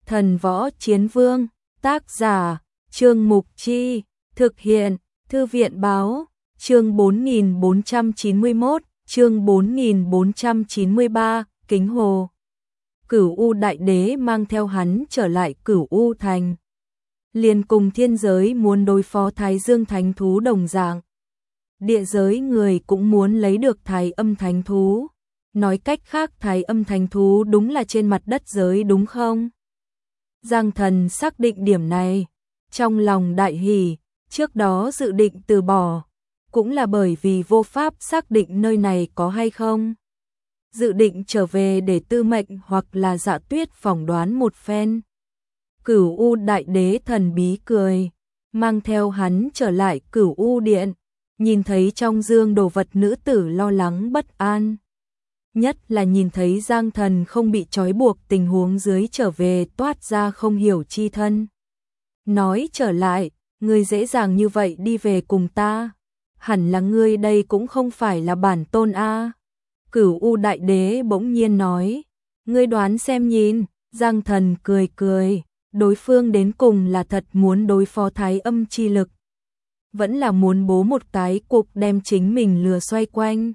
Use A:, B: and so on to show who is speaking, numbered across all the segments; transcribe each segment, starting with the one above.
A: Thần Võ Chiến Vương, tác giả, Trương Mục Chi, thực hiện, Thư viện Báo, chương 4491, chương 4493, Kính Hồ. Cửu U Đại Đế mang theo hắn trở lại Cửu U Thành. Liền cùng thiên giới muốn đối phó Thái Dương Thánh Thú đồng dạng. Địa giới người cũng muốn lấy được Thái Âm Thánh Thú. Nói cách khác Thái Âm Thánh Thú đúng là trên mặt đất giới đúng không? Giang Thần xác định điểm này, trong lòng đại hỉ, trước đó dự định từ bỏ, cũng là bởi vì vô pháp xác định nơi này có hay không. Dự định trở về để Tư Mệnh hoặc là Dạ Tuyết phỏng đoán một phen. Cửu U Đại Đế thần bí cười, mang theo hắn trở lại Cửu U Điện, nhìn thấy trong dương đồ vật nữ tử lo lắng bất an. Nhất là nhìn thấy Giang Thần không bị trói buộc tình huống dưới trở về toát ra không hiểu chi thân. Nói trở lại, ngươi dễ dàng như vậy đi về cùng ta, hẳn là ngươi đây cũng không phải là bản tôn a. Cửu U Đại Đế bỗng nhiên nói, ngươi đoán xem nhìn. Giang Thần cười cười, đối phương đến cùng là thật muốn đối phó Thái Âm chi lực, vẫn là muốn bố một cái cuộc đem chính mình lừa xoay quanh.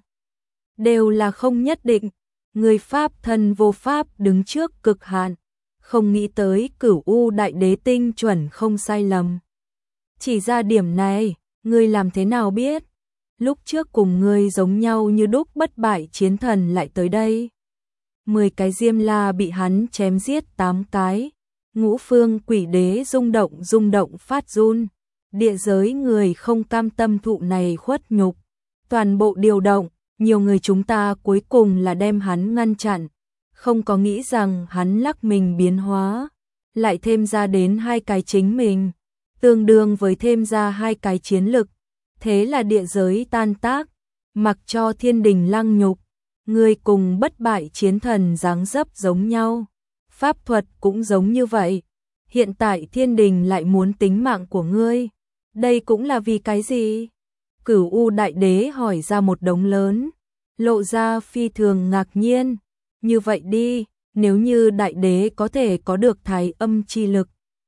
A: Đều là không nhất định, người pháp thân vô pháp đứng trước cực hạn, không nghĩ tới Cửu U Đại Đế tinh chuẩn không sai lầm. Chỉ ra điểm này, ngươi làm thế nào biết? Lúc trước cùng ngươi giống nhau như đúc bất bại chiến thần lại tới đây. 10 cái Diêm La bị hắn chém giết 8 cái, Ngũ Phương Quỷ Đế rung động phát run, địa giới người không cam tâm thụ này khuất nhục, toàn bộ điều động, nhiều người chúng ta cuối cùng là đem hắn ngăn chặn, không có nghĩ rằng hắn lắc mình biến hóa, lại thêm ra đến 2 cái chính mình, tương đương với thêm ra 2 cái chiến lực, thế là địa giới tan tác, mặc cho thiên đình lăng nhục, ngươi cùng bất bại chiến thần dáng dấp giống nhau, pháp thuật cũng giống như vậy, hiện tại thiên đình lại muốn tính mạng của ngươi, đây cũng là vì cái gì? Cửu U Đại Đế hỏi ra một đống lớn, lộ ra phi thường ngạc nhiên, như vậy đi, nếu như Đại Đế có thể có được Thái Âm chi lực,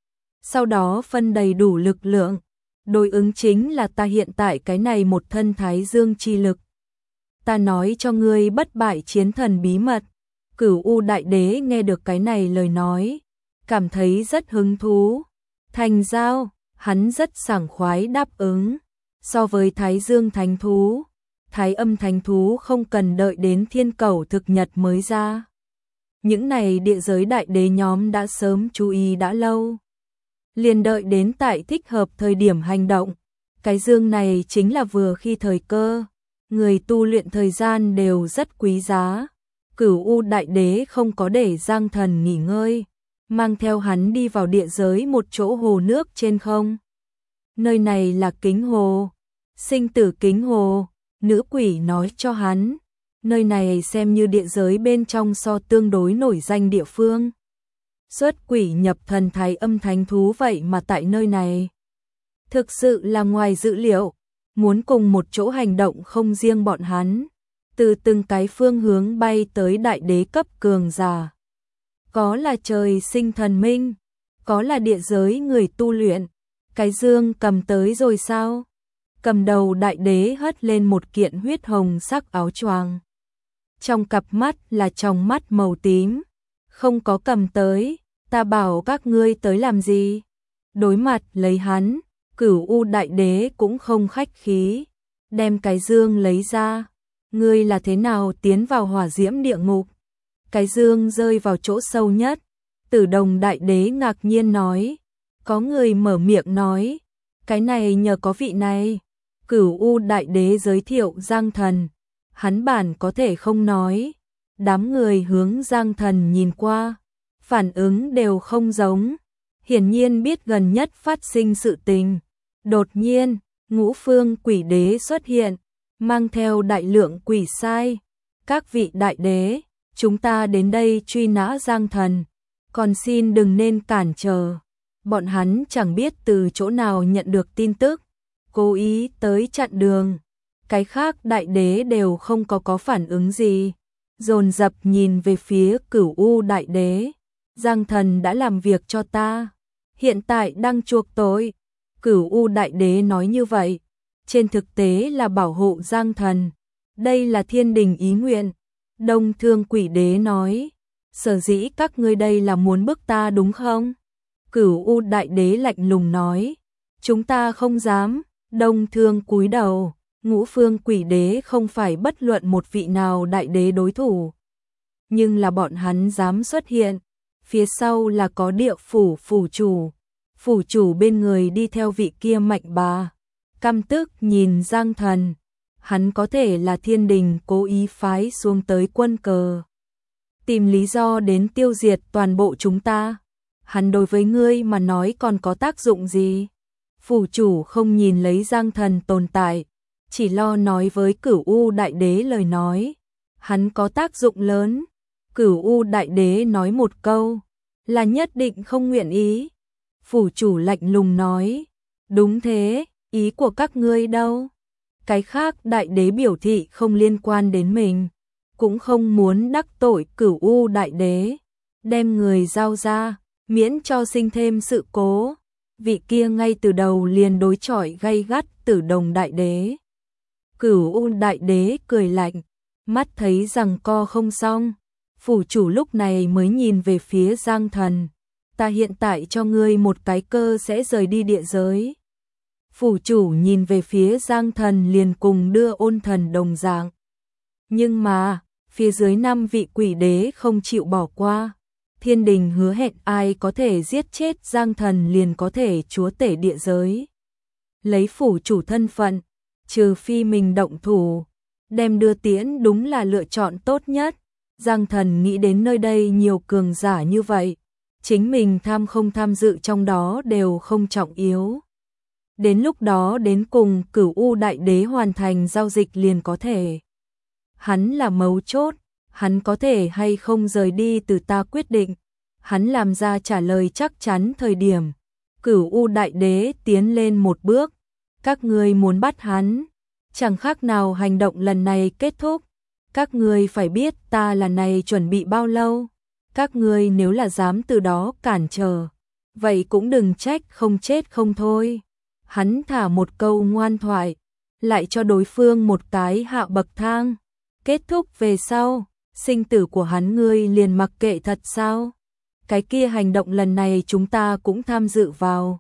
A: sau đó phân đầy đủ lực lượng, đối ứng chính là ta hiện tại cái này một thân Thái Dương chi lực. Ta nói cho ngươi bất bại chiến thần bí mật. Cửu U Đại Đế nghe được cái này lời nói, cảm thấy rất hứng thú. Thành giao, hắn rất sảng khoái đáp ứng. So với Thái Dương Thánh Thú, Thái Âm Thánh Thú không cần đợi đến Thiên Cẩu thực nhật mới ra. Những này địa giới đại đế nhóm đã sớm chú ý đã lâu. Liền đợi đến tại thích hợp thời điểm hành động. Cái dương này chính là vừa khi thời cơ. Người tu luyện thời gian đều rất quý giá. Cửu U Đại Đế không có để Giang Thần nghỉ ngơi, mang theo hắn đi vào địa giới một chỗ hồ nước trên không. Nơi này là Kính Hồ, sinh tử Kính Hồ, nữ quỷ nói cho hắn. Nơi này xem như địa giới bên trong so tương đối nổi danh địa phương. Xuất quỷ nhập thần Thái Âm Thánh Thú vậy mà tại nơi này. Thực sự là ngoài dự liệu, muốn cùng một chỗ hành động không riêng bọn hắn. Từ từng cái phương hướng bay tới đại đế cấp cường giả. Có là trời sinh thần minh, có là địa giới người tu luyện. Cái dương cầm tới rồi sao? Cầm đầu đại đế hất lên một kiện huyết hồng sắc áo choàng. Trong cặp mắt là tròng mắt màu tím. Không có cầm tới, ta bảo các ngươi tới làm gì? Đối mặt lấy hắn, Cửu U Đại Đế cũng không khách khí. Đem cái dương lấy ra. Ngươi là thế nào tiến vào hỏa diễm địa ngục? Cái dương rơi vào chỗ sâu nhất. Tử Đồng Đại Đế ngạc nhiên nói. Có người mở miệng nói. Cái này nhờ có vị này. Cửu U Đại Đế giới thiệu Giang Thần. Hắn bản có thể không nói. Đám người hướng Giang Thần nhìn qua. Phản ứng đều không giống. Hiển nhiên biết gần nhất phát sinh sự tình. Đột nhiên, Ngũ Phương Quỷ Đế xuất hiện. Mang theo đại lượng quỷ sai. Các vị đại đế, chúng ta đến đây truy nã Giang Thần. Còn xin đừng nên cản trở. Bọn hắn chẳng biết từ chỗ nào nhận được tin tức. Cố ý tới chặn đường. Cái khác đại đế đều không có phản ứng gì. Dồn dập nhìn về phía Cửu U Đại Đế. Giang Thần đã làm việc cho ta, hiện tại đang chuộc tội. Cửu U Đại Đế nói như vậy, trên thực tế là bảo hộ Giang Thần. Đây là thiên đình ý nguyện. Đông Thương Quỷ Đế nói, sở dĩ các ngươi đây là muốn bức ta đúng không? Cửu U Đại Đế lạnh lùng nói, chúng ta không dám. Đông Thương cúi đầu, Ngũ Phương Quỷ Đế không phải bất luận một vị nào đại đế đối thủ. Nhưng là bọn hắn dám xuất hiện, phía sau là có Địa Phủ phủ chủ bên người đi theo vị kia Mạnh Bà. Căm tức nhìn Giang Thần, hắn có thể là thiên đình cố ý phái xuống tới quân cờ, tìm lý do đến tiêu diệt toàn bộ chúng ta. Hắn đối với ngươi mà nói còn có tác dụng gì? Phủ chủ không nhìn lấy Giang Thần tồn tại, chỉ lo nói với Cửu U Đại Đế lời nói. Hắn có tác dụng lớn. Cửu U Đại Đế nói một câu, là nhất định không nguyện ý. Phủ chủ lạnh lùng nói, đúng thế, ý của các ngươi đâu? Cái khác đại đế biểu thị không liên quan đến mình, cũng không muốn đắc tội Cửu U Đại Đế, đem người giao ra, miễn cho sinh thêm sự cố. Vị kia ngay từ đầu liền đối chọi gay gắt Tử Đồng Đại Đế. Cửu U Đại Đế cười lạnh, mắt thấy rằng co không xong, phủ chủ lúc này mới nhìn về phía Giang Thần. Ta hiện tại cho ngươi một cái cơ sẽ rời đi địa giới. Phủ chủ nhìn về phía Giang Thần liền cùng đưa Ôn Thần đồng dạng. Nhưng mà, phía dưới 5 vị quỷ đế không chịu bỏ qua. Thiên đình hứa hẹn ai có thể giết chết Giang Thần liền có thể chúa tể địa giới. Lấy phủ chủ thân phận, trừ phi mình động thủ, đem đưa tiễn đúng là lựa chọn tốt nhất. Giang Thần nghĩ đến nơi đây nhiều cường giả như vậy, chính mình tham không tham dự trong đó đều không trọng yếu. Đến lúc đó đến cùng Cửu U Đại Đế hoàn thành giao dịch liền có thể. Hắn là mấu chốt, hắn có thể hay không rời đi từ ta quyết định. Hắn làm ra trả lời chắc chắn thời điểm, Cửu U Đại Đế tiến lên một bước, các ngươi muốn bắt hắn, chẳng khác nào hành động lần này kết thúc. Các ngươi phải biết ta lần này chuẩn bị bao lâu. Các ngươi nếu là dám từ đó cản trở, vậy cũng đừng trách không chết không thôi. Hắn thả một câu ngoan thoại, lại cho đối phương một cái hạ bậc thang. Kết thúc về sau, sinh tử của hắn ngươi liền mặc kệ thật sao? Cái kia hành động lần này chúng ta cũng tham dự vào.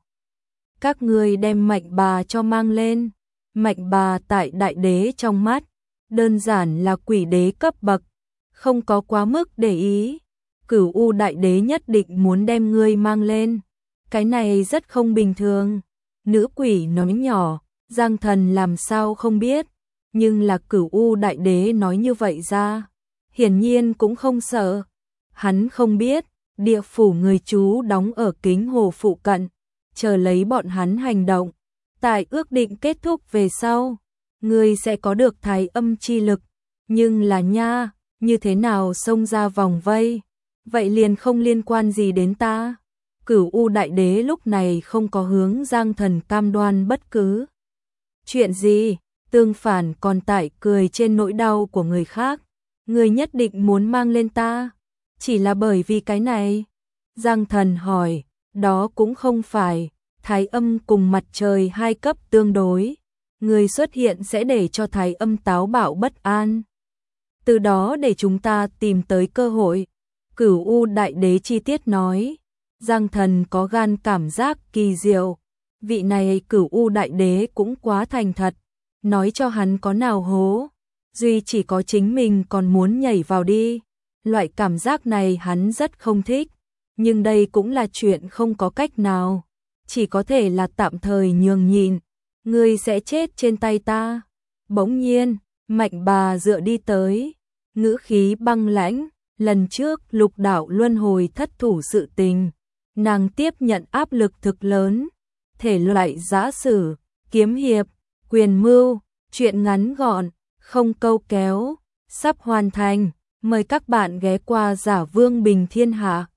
A: Các ngươi đem Mạnh Bà cho mang lên. Mạnh Bà tại đại đế trong mắt, đơn giản là quỷ đế cấp bậc, không có quá mức để ý. Cửu U Đại Đế nhất định muốn đem ngươi mang lên. Cái này rất không bình thường. Nữ quỷ nói nhỏ, Giang Thần làm sao không biết, nhưng là Cửu U Đại Đế nói như vậy ra, hiển nhiên cũng không sợ. Hắn không biết, địa phủ người chú đóng ở Kính Hồ phụ cận, chờ lấy bọn hắn hành động. Tại ước định kết thúc về sau, ngươi sẽ có được thái âm chi lực, nhưng là nha, như thế nào xông ra vòng vây, vậy liền không liên quan gì đến ta. Cửu U Đại Đế lúc này không có hướng Giang Thần cam đoan bất cứ chuyện gì, tương phản còn tại cười trên nỗi đau của người khác. Người nhất định muốn mang lên ta, chỉ là bởi vì cái này. Giang Thần hỏi, đó cũng không phải, thái âm cùng mặt trời hai cấp tương đối, người xuất hiện sẽ để cho thái âm táo bạo bất an. Từ đó để chúng ta tìm tới cơ hội. Cửu U Đại Đế chi tiết nói. Giang Thần có gan cảm giác kỳ diệu. Vị này Cửu U Đại Đế cũng quá thành thật, nói cho hắn có nào hố, duy chỉ có chính mình còn muốn nhảy vào đi. Loại cảm giác này hắn rất không thích, nhưng đây cũng là chuyện không có cách nào, chỉ có thể là tạm thời nhường nhịn. Ngươi sẽ chết trên tay ta. Bỗng nhiên, Mạnh Bà dựa đi tới, ngữ khí băng lãnh. Lần trước Lục Đạo luân hồi thất thủ sự tình, nàng tiếp nhận áp lực thực lớn. Thể loại giã sử, kiếm hiệp, quyền mưu, truyện ngắn gọn, không câu kéo, sắp hoàn thành. Mời các bạn ghé qua Giả Vương Bình Thiên Hạ.